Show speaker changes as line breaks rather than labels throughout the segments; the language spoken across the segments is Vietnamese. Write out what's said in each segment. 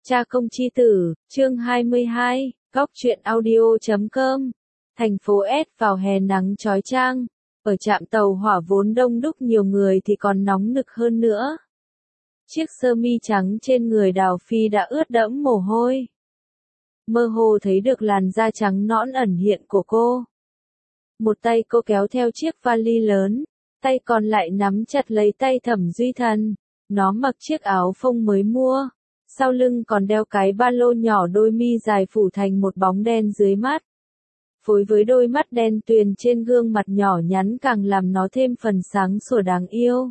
Cha công chi tử, chương 22, góc truyện audio.com. Thành phố S vào hè nắng chói chang, ở trạm tàu hỏa vốn đông đúc nhiều người thì còn nóng nực hơn nữa. Chiếc sơ mi trắng trên người Đào Phi đã ướt đẫm mồ hôi. Mơ hồ thấy được làn da trắng nõn ẩn hiện của cô. Một tay cô kéo theo chiếc vali lớn, tay còn lại nắm chặt lấy tay Thẩm Duy Thần. Nó mặc chiếc áo phông mới mua, sau lưng còn đeo cái ba lô nhỏ đôi mi dài phủ thành một bóng đen dưới mắt. Phối với đôi mắt đen tuyền trên gương mặt nhỏ nhắn càng làm nó thêm phần sáng sủa đáng yêu.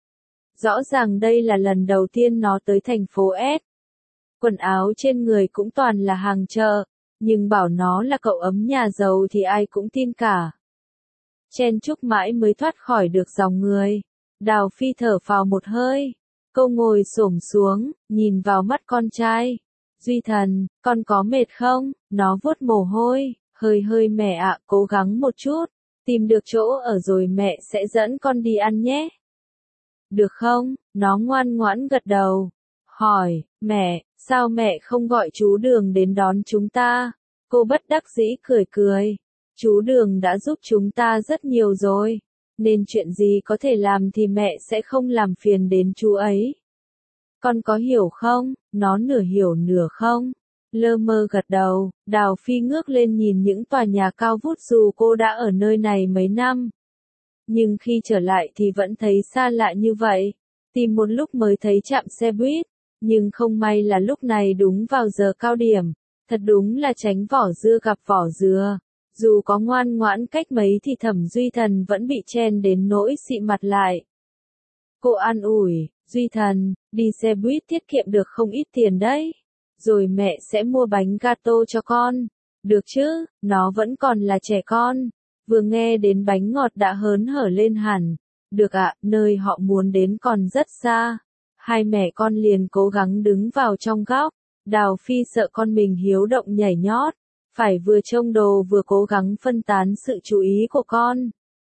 Rõ ràng đây là lần đầu tiên nó tới thành phố S. Quần áo trên người cũng toàn là hàng chợ, nhưng bảo nó là cậu ấm nhà giàu thì ai cũng tin cả. Chen chúc mãi mới thoát khỏi được dòng người. Đào Phi thở phào một hơi. Cô ngồi xổm xuống, nhìn vào mắt con trai. Duy Thần, con có mệt không? Nó vuốt mồ hôi. Hơi mẹ ạ, cố gắng một chút. Tìm được chỗ ở rồi mẹ sẽ dẫn con đi ăn nhé. Được không? Nó ngoan ngoãn gật đầu. Hỏi, mẹ, sao mẹ không gọi chú Đường đến đón chúng ta? Cô bất đắc dĩ cười. Chú Đường đã giúp chúng ta rất nhiều rồi. Nên chuyện gì có thể làm thì mẹ sẽ không làm phiền đến chú ấy. Con có hiểu không? Nó nửa hiểu nửa không. Lơ mơ gật đầu, Đào Phi ngước lên nhìn những tòa nhà cao vút dù cô đã ở nơi này mấy năm. Nhưng khi trở lại thì vẫn thấy xa lạ như vậy. Tìm một lúc mới thấy trạm xe buýt, nhưng không may là lúc này đúng vào giờ cao điểm. Thật đúng là tránh vỏ dưa gặp vỏ dừa. Dù có ngoan ngoãn cách mấy thì Thẩm Duy Thần vẫn bị chen đến nỗi xị mặt lại. Cô an ủi, Duy Thần, đi xe buýt tiết kiệm được không ít tiền đấy. Rồi mẹ sẽ mua bánh gato cho con. Được chứ, nó vẫn còn là trẻ con. Vừa nghe đến bánh ngọt đã hớn hở lên hẳn. Được ạ, nơi họ muốn đến còn rất xa. Hai mẹ con liền cố gắng đứng vào trong góc. Đào Phi sợ con mình hiếu động nhảy nhót. Phải vừa trông đồ vừa cố gắng phân tán sự chú ý của con.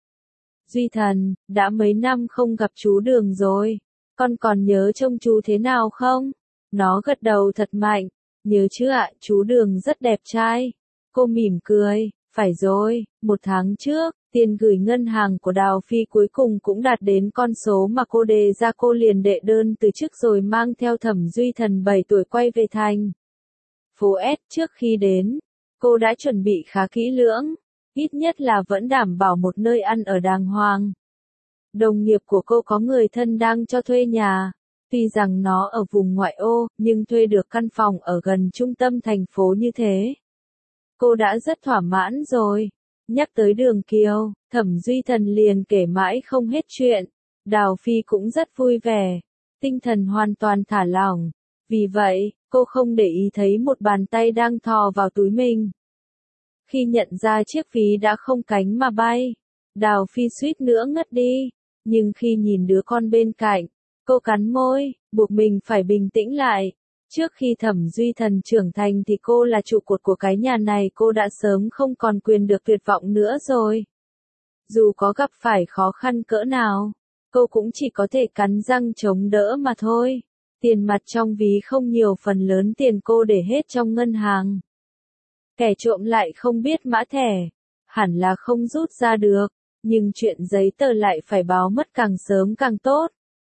Duy Thần, đã mấy năm không gặp chú Đường rồi. Con còn nhớ trông chú thế nào không? Nó gật đầu thật mạnh. Nhớ chứ ạ, chú Đường rất đẹp trai. Cô mỉm cười, phải rồi, 1 tháng trước, tiền gửi ngân hàng của Đào Phi cuối cùng cũng đạt đến con số mà cô đề ra. Cô liền đệ đơn từ chức rồi mang theo Thẩm Duy Thần 7 tuổi quay về thành phố S. Trước khi đến, cô đã chuẩn bị khá kỹ lưỡng, ít nhất là vẫn đảm bảo một nơi ăn ở đàng hoàng. Đồng nghiệp của cô có người thân đang cho thuê nhà. Tuy rằng nó ở vùng ngoại ô, nhưng thuê được căn phòng ở gần trung tâm thành phố như thế. Cô đã rất thỏa mãn rồi. Nhắc tới Đường Kiều, Thẩm Duy Thần liền kể mãi không hết chuyện. Đào Phi cũng rất vui vẻ. Tinh thần hoàn toàn thả lỏng. Vì vậy, cô không để ý thấy một bàn tay đang thò vào túi mình. Khi nhận ra chiếc ví đã không cánh mà bay, Đào Phi suýt nữa ngất đi. Nhưng khi nhìn đứa con bên cạnh, cô cắn môi, buộc mình phải bình tĩnh lại. Trước khi Thẩm Duy Thần trưởng thành thì cô là trụ cột của cái nhà này, cô đã sớm không còn quyền được tuyệt vọng nữa rồi. Dù có gặp phải khó khăn cỡ nào, cô cũng chỉ có thể cắn răng chống đỡ mà thôi. Tiền mặt trong ví không nhiều, phần lớn tiền cô để hết trong ngân hàng. Kẻ trộm lại không biết mã thẻ, hẳn là không rút ra được, nhưng chuyện giấy tờ lại phải báo mất càng sớm càng tốt.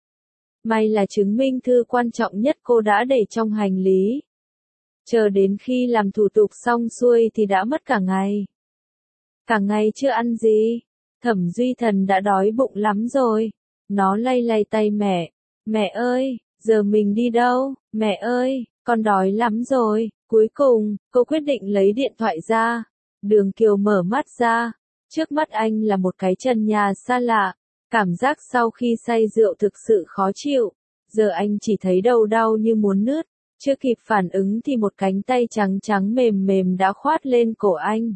May là chứng minh thư quan trọng nhất cô đã để trong hành lý. Chờ đến khi làm thủ tục xong xuôi thì đã mất cả ngày. Cả ngày chưa ăn gì, Thẩm Duy Thần đã đói bụng lắm rồi. Nó lay tay mẹ. Mẹ ơi, giờ mình đi đâu? Mẹ ơi, con đói lắm rồi. Cuối cùng, cô quyết định lấy điện thoại ra. Đường Kiều mở mắt ra. Trước mắt anh là một cái trần nhà xa lạ. Cảm giác sau khi say rượu thực sự khó chịu. Giờ anh chỉ thấy đầu đau như muốn nứt. Chưa kịp phản ứng thì một cánh tay trắng trắng mềm đã khoát lên cổ anh.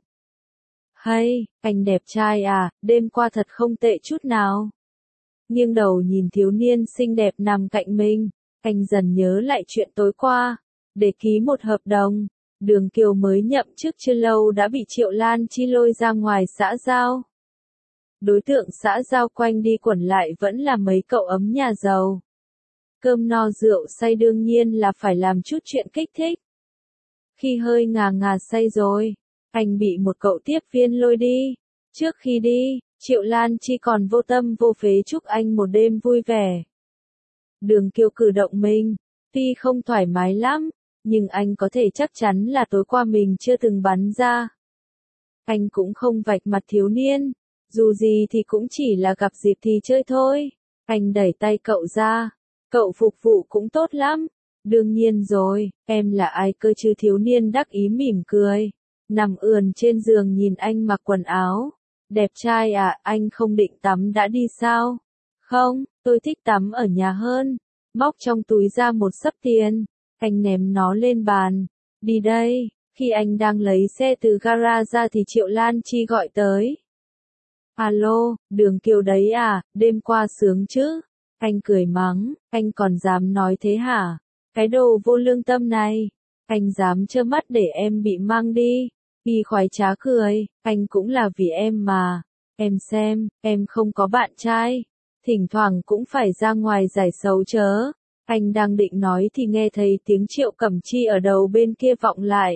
Hay, anh đẹp trai à, đêm qua thật không tệ chút nào. Nghiêng đầu nhìn thiếu niên xinh đẹp nằm cạnh mình, anh dần nhớ lại chuyện tối qua. Để ký một hợp đồng, Đường Kiều mới nhậm chức chưa lâu đã bị Triệu Lan Chi lôi ra ngoài xã giao. Đối tượng xã giao quanh đi quẩn lại vẫn là mấy cậu ấm nhà giàu. Cơm no rượu say đương nhiên là phải làm chút chuyện kích thích. Khi hơi ngà ngà say rồi, anh bị một cậu tiếp viên lôi đi. Trước khi đi, Triệu Lan Chi còn vô tâm vô phế chúc anh một đêm vui vẻ. Đường Kiều cử động mình, tuy không thoải mái lắm, nhưng anh có thể chắc chắn là tối qua mình chưa từng bắn ra. Anh cũng không vạch mặt thiếu niên, dù gì thì cũng chỉ là gặp dịp thì chơi thôi. Anh đẩy tay cậu ra, cậu phục vụ cũng tốt lắm. Đương nhiên rồi, em là ai cơ chứ, thiếu niên đắc ý mỉm cười. Nằm ườn trên giường nhìn anh mặc quần áo. Đẹp trai à, anh không định tắm đã đi sao? Không, tôi thích tắm ở nhà hơn. Móc trong túi ra một xấp tiền, anh ném nó lên bàn. Đi đây, khi anh đang lấy xe từ gara ra thì Triệu Lan Chi gọi tới. Alo, Đường Kiều đấy à, đêm qua sướng chứ? Anh cười mắng, anh còn dám nói thế hả? Cái đồ vô lương tâm này, anh dám trơ mắt để em bị mang đi. Y khoái trá cười, anh cũng là vì em mà. Em xem, em không có bạn trai. Thỉnh thoảng cũng phải ra ngoài giải sầu chớ. Anh đang định nói thì nghe thấy tiếng Triệu Cẩm Chi ở đầu bên kia vọng lại.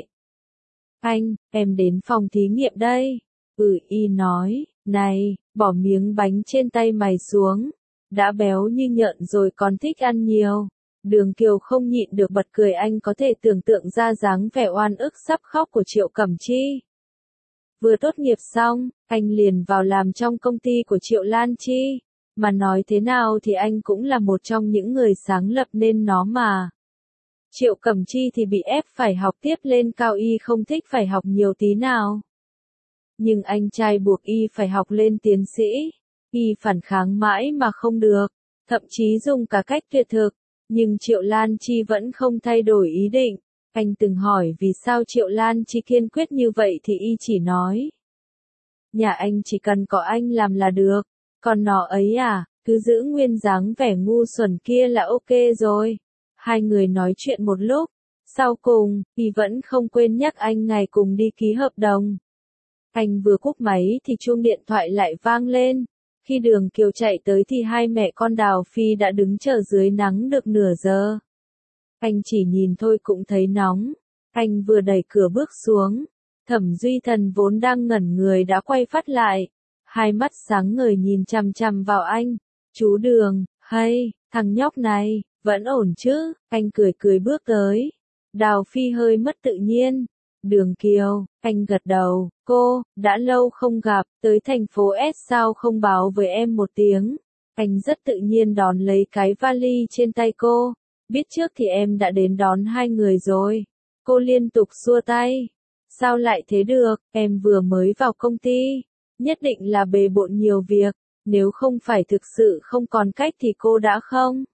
Anh, em đến phòng thí nghiệm đây. Y nói, này, bỏ miếng bánh trên tay mày xuống. Đã béo như nhợn rồi còn thích ăn nhiều. Đường Kiều không nhịn được bật cười, anh có thể tưởng tượng ra dáng vẻ oan ức sắp khóc của Triệu Cẩm Chi. Vừa tốt nghiệp xong, anh liền vào làm trong công ty của Triệu Lan Chi. Mà nói thế nào thì anh cũng là một trong những người sáng lập nên nó mà. Triệu Cẩm Chi thì bị ép phải học tiếp lên cao, y không thích phải học nhiều tí nào. Nhưng anh trai buộc y phải học lên tiến sĩ. Y phản kháng mãi mà không được, thậm chí dùng cả cách tuyệt thực. Nhưng Triệu Lan Chi vẫn không thay đổi ý định. Anh từng hỏi vì sao Triệu Lan Chi kiên quyết như vậy thì y chỉ nói. Nhà anh chỉ cần có anh làm là được, còn nó ấy à, cứ giữ nguyên dáng vẻ ngu xuẩn kia là ok rồi. Hai người nói chuyện một lúc, sau cùng, y vẫn không quên nhắc anh ngày cùng đi ký hợp đồng. Anh vừa cúp máy thì chuông điện thoại lại vang lên. Khi Đường Kiều chạy tới thì hai mẹ con Đào Phi đã đứng chờ dưới nắng được nửa giờ. Anh chỉ nhìn thôi cũng thấy nóng. Anh vừa đẩy cửa bước xuống. Thẩm Duy Thần vốn đang ngẩn người đã quay phát lại. Hai mắt sáng ngời nhìn chằm chằm vào anh. Chú Đường, hay, thằng nhóc này, vẫn ổn chứ? Anh cười cười bước tới. Đào Phi hơi mất tự nhiên. Đường Kiều, anh gật đầu, cô, đã lâu không gặp, tới thành phố S sao không báo với em một tiếng. Anh rất tự nhiên đón lấy cái vali trên tay cô, biết trước thì em đã đến đón hai người rồi. Cô liên tục xua tay. Sao lại thế được, em vừa mới vào công ty, nhất định là bề bộn nhiều việc, nếu không phải thực sự không còn cách thì cô đã không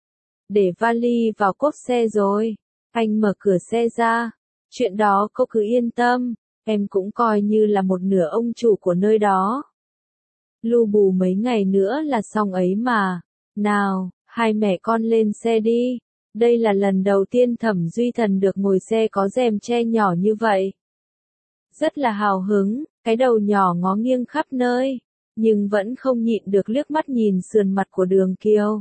để vali vào cốp xe rồi. Anh mở cửa xe ra. Chuyện đó cô cứ yên tâm, em cũng coi như là một nửa ông chủ của nơi đó. Lu bù mấy ngày nữa là xong ấy mà. Nào, hai mẹ con lên xe đi. Đây là lần đầu tiên Thẩm Duy Thần được ngồi xe có rèm che nhỏ như vậy. Rất là hào hứng, cái đầu nhỏ ngó nghiêng khắp nơi, nhưng vẫn không nhịn được liếc mắt nhìn sườn mặt của Đường Kiều.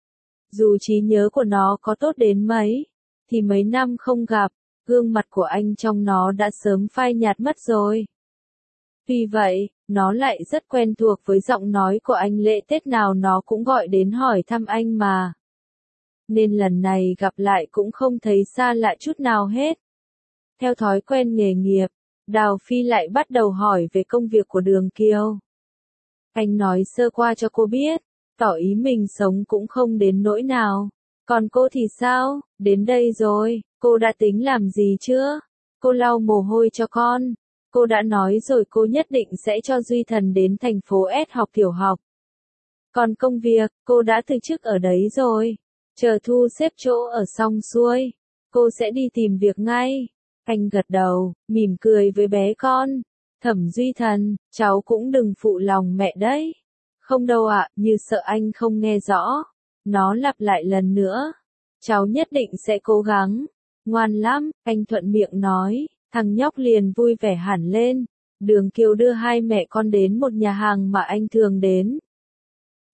Dù trí nhớ của nó có tốt đến mấy, thì mấy năm không gặp, gương mặt của anh trong nó đã sớm phai nhạt mất rồi. Tuy vậy, nó lại rất quen thuộc với giọng nói của anh, lễ Tết nào nó cũng gọi đến hỏi thăm anh mà. Nên lần này gặp lại cũng không thấy xa lạ chút nào hết. Theo thói quen nghề nghiệp, Đào Phi lại bắt đầu hỏi về công việc của Đường Kiều. Anh nói sơ qua cho cô biết, tỏ ý mình sống cũng không đến nỗi nào. Còn cô thì sao, đến đây rồi, cô đã tính làm gì chưa? Cô lau mồ hôi cho con. Cô đã nói rồi cô nhất định sẽ cho Duy Thần đến thành phố S học tiểu học. Còn công việc, cô đã từ chức ở đấy rồi. Chờ thu xếp chỗ ở xong xuôi, cô sẽ đi tìm việc ngay. Anh gật đầu, mỉm cười với bé con. Thẩm Duy Thần, cháu cũng đừng phụ lòng mẹ đấy. Không đâu ạ, như sợ anh không nghe rõ. Nó lặp lại lần nữa. Cháu nhất định sẽ cố gắng. Ngoan lắm, anh thuận miệng nói. Thằng nhóc liền vui vẻ hẳn lên. Đường Kiều đưa hai mẹ con đến một nhà hàng mà anh thường đến.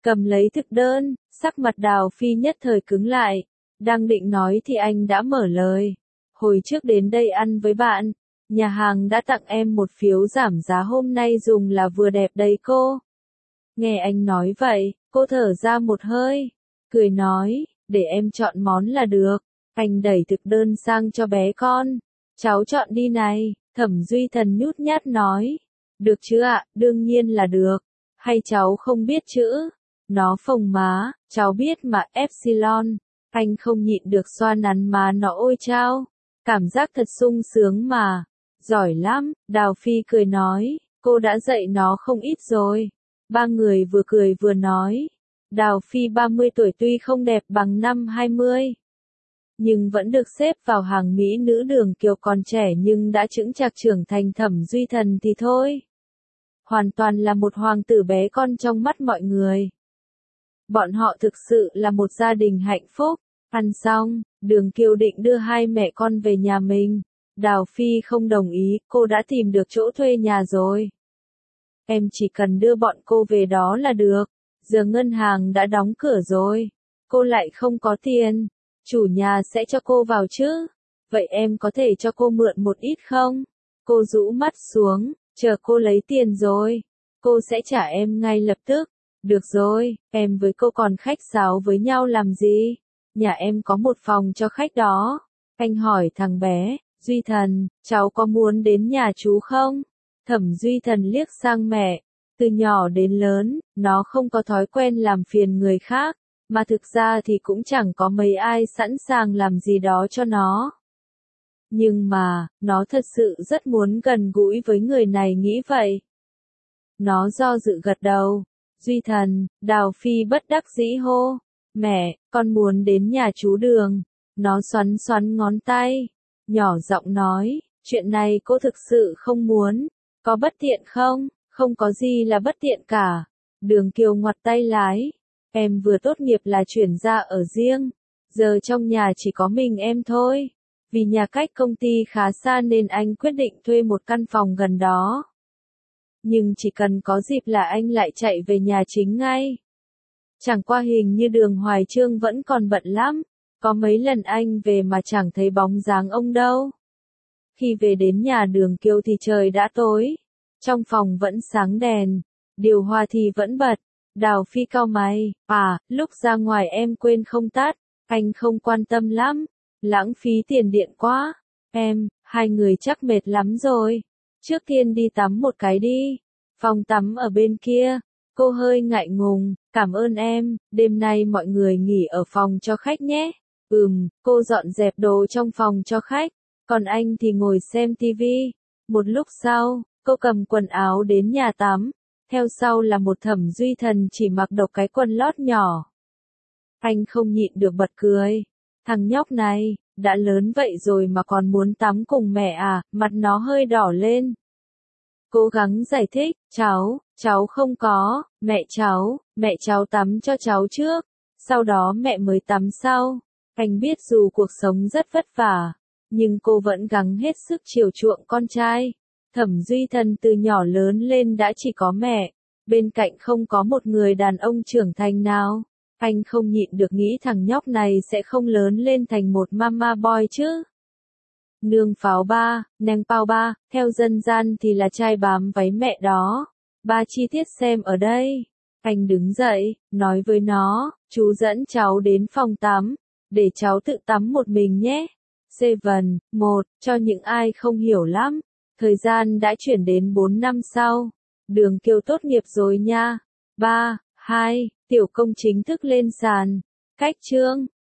cầm lấy thực đơn, sắc mặt Đào Phi nhất thời cứng lại. Đang định nói thì anh đã mở lời. Hồi trước đến đây ăn với bạn, nhà hàng đã tặng em một phiếu giảm giá hôm nay dùng là vừa đẹp đấy cô. Nghe anh nói vậy, cô thở ra một hơi, cười nói, để em chọn món là được. Anh đẩy thực đơn sang cho bé con. Cháu chọn đi này, Thẩm Duy Thần nhút nhát nói. Được chứ ạ, đương nhiên là được. Hay cháu không biết chữ? Nó phồng má, cháu biết mà Epsilon. Anh không nhịn được xoa nắn má nó ôi chao. Cảm giác thật sung sướng mà. Giỏi lắm, Đào Phi cười nói, cô đã dạy nó không ít rồi. Ba người vừa cười vừa nói. Đào Phi 30 tuổi tuy không đẹp bằng năm 20. Nhưng vẫn được xếp vào hàng mỹ nữ Đường Kiều còn trẻ nhưng đã chững chạc trưởng thành. Thẩm Duy Thần thì thôi. Hoàn toàn là một hoàng tử bé con trong mắt mọi người. Bọn họ thực sự là một gia đình hạnh phúc. Ăn xong, Đường Kiều định đưa hai mẹ con về nhà mình. Đào Phi không đồng ý, cô đã tìm được chỗ thuê nhà rồi. Em chỉ cần đưa bọn cô về đó là được. Giờ ngân hàng đã đóng cửa rồi. Cô lại không có tiền. Chủ nhà sẽ cho cô vào chứ? Vậy em có thể cho cô mượn một ít không? Cô rũ mắt xuống, chờ cô lấy tiền rồi. Cô sẽ trả em ngay lập tức. Được rồi, em với cô còn khách sáo với nhau làm gì? Nhà em có một phòng cho khách đó. Anh hỏi thằng bé, Duy Thần, cháu có muốn đến nhà chú không? Thẩm Duy Thần liếc sang mẹ. Từ nhỏ đến lớn, nó không có thói quen làm phiền người khác. Mà thực ra thì cũng chẳng có mấy ai sẵn sàng làm gì đó cho nó. Nhưng mà, nó thật sự rất muốn gần gũi với người này nghĩ vậy. Nó do dự gật đầu. Duy Thần, Đào Phi bất đắc dĩ hô. Mẹ, con muốn đến nhà chú Đường. Nó xoắn xoắn ngón tay. Nhỏ giọng nói, chuyện này cô thực sự không muốn. Có bất tiện không? Không có gì là bất tiện cả. Đường Kiều ngoặt tay lái. Em vừa tốt nghiệp là chuyển ra ở riêng. Giờ trong nhà chỉ có mình em thôi. Vì nhà cách công ty khá xa nên anh quyết định thuê một căn phòng gần đó. Nhưng chỉ cần có dịp là anh lại chạy về nhà chính ngay. Chẳng qua hình như Đường Hoài Chương vẫn còn bận lắm. Có mấy lần anh về mà chẳng thấy bóng dáng ông đâu. Khi về đến nhà Đường Kiều thì trời đã tối. Trong phòng vẫn sáng đèn. Điều hòa thì vẫn bật. Đào Phi cau mày, lúc ra ngoài em quên không tắt. Anh không quan tâm lắm. Lãng phí tiền điện quá. Hai người chắc mệt lắm rồi. Trước tiên đi tắm một cái đi. Phòng tắm ở bên kia. Cô hơi ngại ngùng, cảm ơn em, đêm nay mọi người nghỉ ở phòng cho khách nhé. Cô dọn dẹp đồ trong phòng cho khách, còn anh thì ngồi xem tivi. Một lúc sau, cô cầm quần áo đến nhà tắm, theo sau là một Thẩm Duy Thần chỉ mặc độc cái quần lót nhỏ. Anh không nhịn được bật cười. Thằng nhóc này, đã lớn vậy rồi mà còn muốn tắm cùng mẹ à, mặt nó hơi đỏ lên. Cố gắng giải thích, cháu không có, mẹ cháu tắm cho cháu trước, sau đó mẹ mới tắm sau. Anh biết dù cuộc sống rất vất vả, nhưng cô vẫn gắng hết sức chiều chuộng con trai. Thẩm Duy Thần từ nhỏ lớn lên đã chỉ có mẹ, bên cạnh không có một người đàn ông trưởng thành nào. Anh không nhịn được nghĩ thằng nhóc này sẽ không lớn lên thành một mama boy chứ. Nương pháo ba, neng pao ba, theo dân gian thì là trai bám váy mẹ đó. Ba chi tiết xem ở đây. Anh đứng dậy, nói với nó, chú dẫn cháu đến phòng tắm, để cháu tự tắm một mình nhé. Seven, 1, cho những ai không hiểu lắm. Thời gian đã chuyển đến 4 năm sau. Đường Kiều tốt nghiệp rồi nha. 3, 2, tiểu công chính thức lên sàn. Cách chương